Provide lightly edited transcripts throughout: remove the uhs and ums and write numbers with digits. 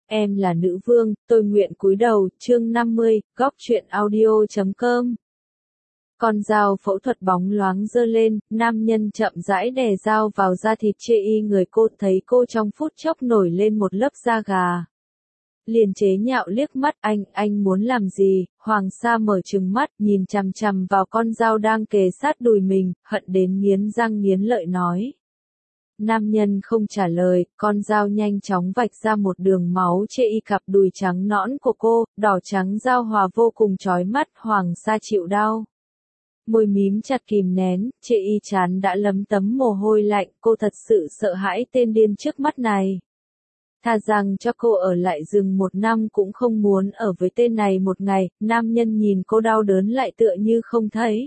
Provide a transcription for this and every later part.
Em là nữ vương, tôi nguyện cúi đầu, chương 50, góc truyện audio.com. Con dao phẫu thuật bóng loáng giơ lên, nam nhân chậm rãi đè dao vào da thịt chê y người cô, thấy cô trong phút chốc nổi lên một lớp da gà. Liền chế nhạo liếc mắt, anh muốn làm gì? Hoàng Sa mở trừng mắt, nhìn chằm chằm vào con dao đang kề sát đùi mình, hận đến nghiến răng nghiến lợi nói. Nam nhân không trả lời, con dao nhanh chóng vạch ra một đường máu chê y cặp đùi trắng nõn của cô, đỏ trắng giao hòa vô cùng chói mắt. Hoàng Sa chịu đau. Môi mím chặt kìm nén, chê y chán đã lấm tấm mồ hôi lạnh, cô thật sự sợ hãi tên điên trước mắt này. Thà rằng cho cô ở lại rừng 1 năm cũng không muốn ở với tên này một ngày. Nam nhân nhìn cô đau đớn lại tựa như không thấy.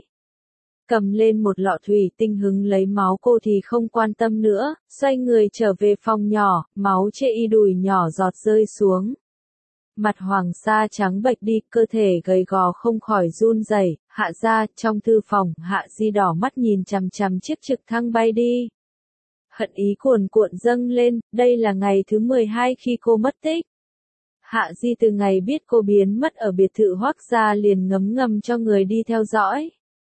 Cầm lên một lọ thủy tinh hứng lấy máu cô thì không quan tâm nữa, xoay người trở về phòng nhỏ, máu chê y đùi nhỏ giọt rơi xuống. Mặt Hoàng Sa trắng bệch đi, cơ thể gầy gò không khỏi run rẩy. Hạ ra, trong thư phòng, Hạ Di đỏ mắt nhìn chằm chằm chiếc trực thăng bay đi. Hận ý cuồn cuộn dâng lên, đây là ngày thứ 12 khi cô mất tích. Hạ Di từ ngày biết cô biến mất ở biệt thự Hoắc gia liền ngấm ngầm cho người đi theo dõi.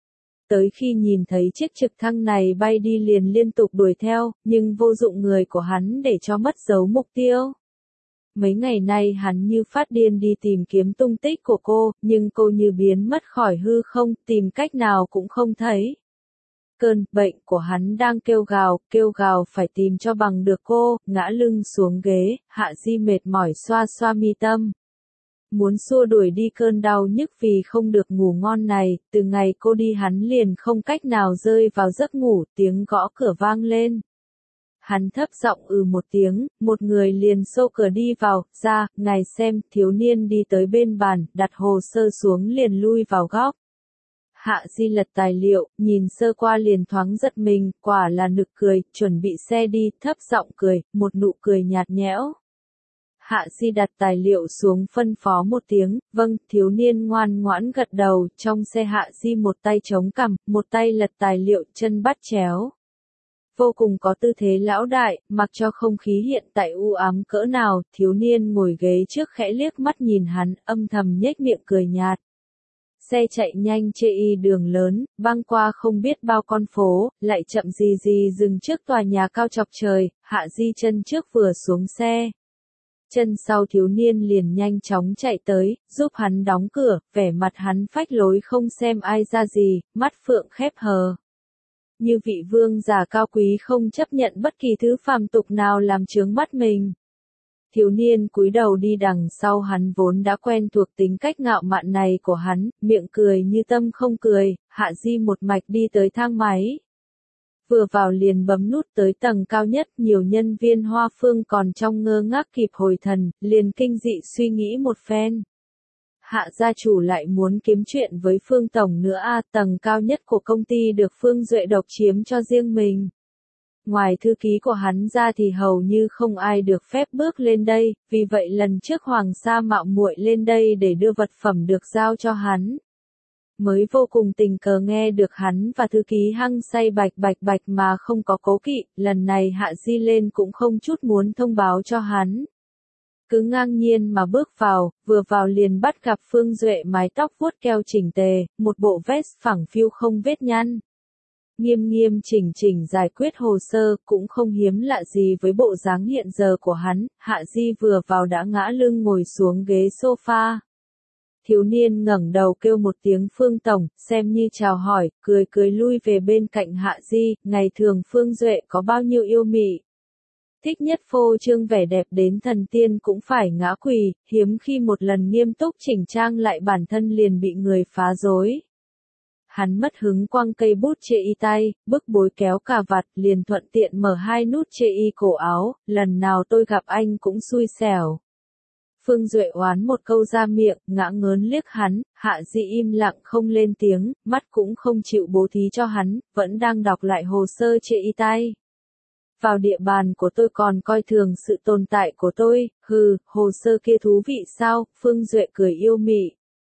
Tới khi nhìn thấy chiếc trực thăng này bay đi liền liên tục đuổi theo, nhưng vô dụng người của hắn để cho mất dấu mục tiêu. Mấy ngày nay hắn như phát điên đi tìm kiếm tung tích của cô, nhưng cô như biến mất khỏi hư không, tìm cách nào cũng không thấy. Cơn bệnh của hắn đang kêu gào phải tìm cho bằng được cô, ngã lưng xuống ghế, Hạ Di mệt mỏi xoa xoa mi tâm. Muốn xua đuổi đi cơn đau nhức vì không được ngủ ngon này, từ ngày cô đi hắn liền không cách nào rơi vào giấc ngủ, tiếng gõ cửa vang lên. Hắn thấp giọng một tiếng, một người liền xô cửa đi vào, ra, ngài xem, thiếu niên đi tới bên bàn, đặt hồ sơ xuống liền lui vào góc. Hạ Di lật tài liệu, nhìn sơ qua liền thoáng giật mình, quả là nực cười, chuẩn bị xe đi, thấp giọng cười, một nụ cười nhạt nhẽo. Hạ Di đặt tài liệu xuống phân phó một tiếng, vâng, thiếu niên ngoan ngoãn gật đầu, trong xe Hạ Di một tay chống cằm, một tay lật tài liệu, chân bắt chéo. Vô cùng có tư thế lão đại, mặc cho không khí hiện tại u ám cỡ nào, thiếu niên ngồi ghế trước khẽ liếc mắt nhìn hắn, âm thầm nhếch miệng cười nhạt. Xe chạy nhanh chê y đường lớn, băng qua không biết bao con phố, lại chậm gì dừng trước tòa nhà cao chọc trời. Hạ Di chân trước vừa xuống xe. Chân sau thiếu niên liền nhanh chóng chạy tới, giúp hắn đóng cửa, vẻ mặt hắn phách lối không xem ai ra gì, mắt phượng khép hờ. Như vị vương giả cao quý không chấp nhận bất kỳ thứ phàm tục nào làm chướng mắt mình. Thiếu niên cúi đầu đi đằng sau hắn vốn đã quen thuộc tính cách ngạo mạn này của hắn, miệng cười như tâm không cười. Hạ Di một mạch đi tới thang máy. Vừa vào liền bấm nút tới tầng cao nhất, nhiều nhân viên Hoa Phương còn trong ngơ ngác kịp hồi thần, liền kinh dị suy nghĩ một phen. Hạ gia chủ lại muốn kiếm chuyện với Phương Tổng nữa à, tầng cao nhất của công ty được Phương Duệ độc chiếm cho riêng mình. Ngoài thư ký của hắn ra thì hầu như không ai được phép bước lên đây, vì vậy lần trước Hoàng Sa mạo muội lên đây để đưa vật phẩm được giao cho hắn. Mới vô cùng tình cờ nghe được hắn và thư ký hăng say bạch mà không có cố kỵ, lần này Hạ Di lên cũng không chút muốn thông báo cho hắn. Cứ ngang nhiên mà bước vào, vừa vào liền bắt gặp Phương Duệ mái tóc vuốt keo chỉnh tề, một bộ vest phẳng phiu không vết nhăn. Nghiêm chỉnh giải quyết hồ sơ, cũng không hiếm lạ gì với bộ dáng hiện giờ của hắn. Hạ Di vừa vào đã ngã lưng ngồi xuống ghế sofa. Thiếu niên ngẩng đầu kêu một tiếng Phương Tổng, xem như chào hỏi, cười lui về bên cạnh Hạ Di. Ngày thường Phương Duệ có bao nhiêu yêu mị, thích nhất phô trương vẻ đẹp đến thần tiên cũng phải ngã quỳ, hiếm khi một lần nghiêm túc chỉnh trang lại bản thân liền bị người phá rối. Hắn mất hứng quăng cây bút chê y tay, bức bối kéo cà vạt, liền thuận tiện mở 2 nút chê y cổ áo, lần nào tôi gặp anh cũng xui xẻo. Phương Duệ oán một câu ra miệng, ngã ngớn liếc hắn. Hạ Di im lặng không lên tiếng, mắt cũng không chịu bố thí cho hắn, vẫn đang đọc lại hồ sơ chê y tay. Vào địa bàn của tôi còn coi thường sự tồn tại của tôi, hừ, hồ sơ kia thú vị sao? Phương Duệ cười yêu mị.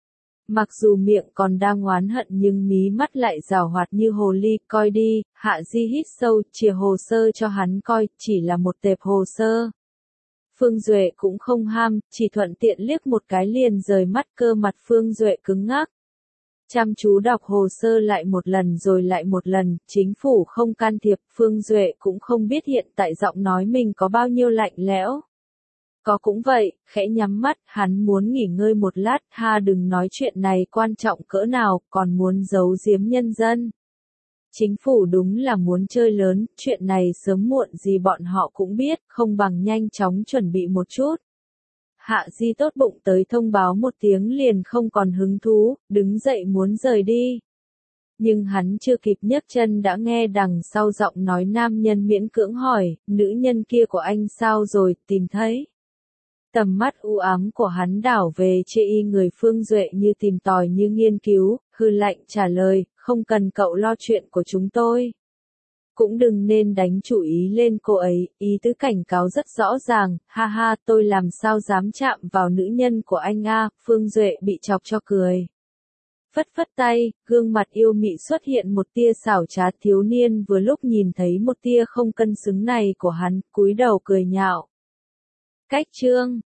Mặc dù miệng còn đang oán hận nhưng mí mắt lại giảo hoạt như hồ ly, coi đi. Hạ Di hít sâu, chìa hồ sơ cho hắn coi, chỉ là một tệp hồ sơ. Phương Duệ cũng không ham, chỉ thuận tiện liếc một cái liền rời mắt. Cơ mặt Phương Duệ cứng ngắc. Chăm chú đọc hồ sơ lại một lần rồi lại một lần, chính phủ không can thiệp, Phương Duệ cũng không biết hiện tại giọng nói mình có bao nhiêu lạnh lẽo. Có cũng vậy, khẽ nhắm mắt, hắn muốn nghỉ ngơi một lát, đừng nói chuyện này quan trọng cỡ nào, còn muốn giấu giếm nhân dân. Chính phủ đúng là muốn chơi lớn, chuyện này sớm muộn gì bọn họ cũng biết, không bằng nhanh chóng chuẩn bị một chút. Hạ Di tốt bụng tới thông báo một tiếng liền không còn hứng thú, đứng dậy muốn rời đi. Nhưng hắn chưa kịp nhấc chân đã nghe đằng sau giọng nói nam nhân miễn cưỡng hỏi, nữ nhân kia của anh sao rồi, tìm thấy. Tầm mắt u ám của hắn đảo về chê y người Phương Duệ như tìm tòi như nghiên cứu, hư lạnh trả lời, không cần cậu lo chuyện của chúng tôi. Cũng đừng nên đánh chủ ý lên cô ấy, ý tứ cảnh cáo rất rõ ràng, tôi làm sao dám chạm vào nữ nhân của anh a. Phương Duệ bị chọc cho cười. Phất phất tay, gương mặt yêu mị xuất hiện một tia xảo trá. Thiếu niên vừa lúc nhìn thấy một tia không cân xứng này của hắn, cúi đầu cười nhạo. Cách chương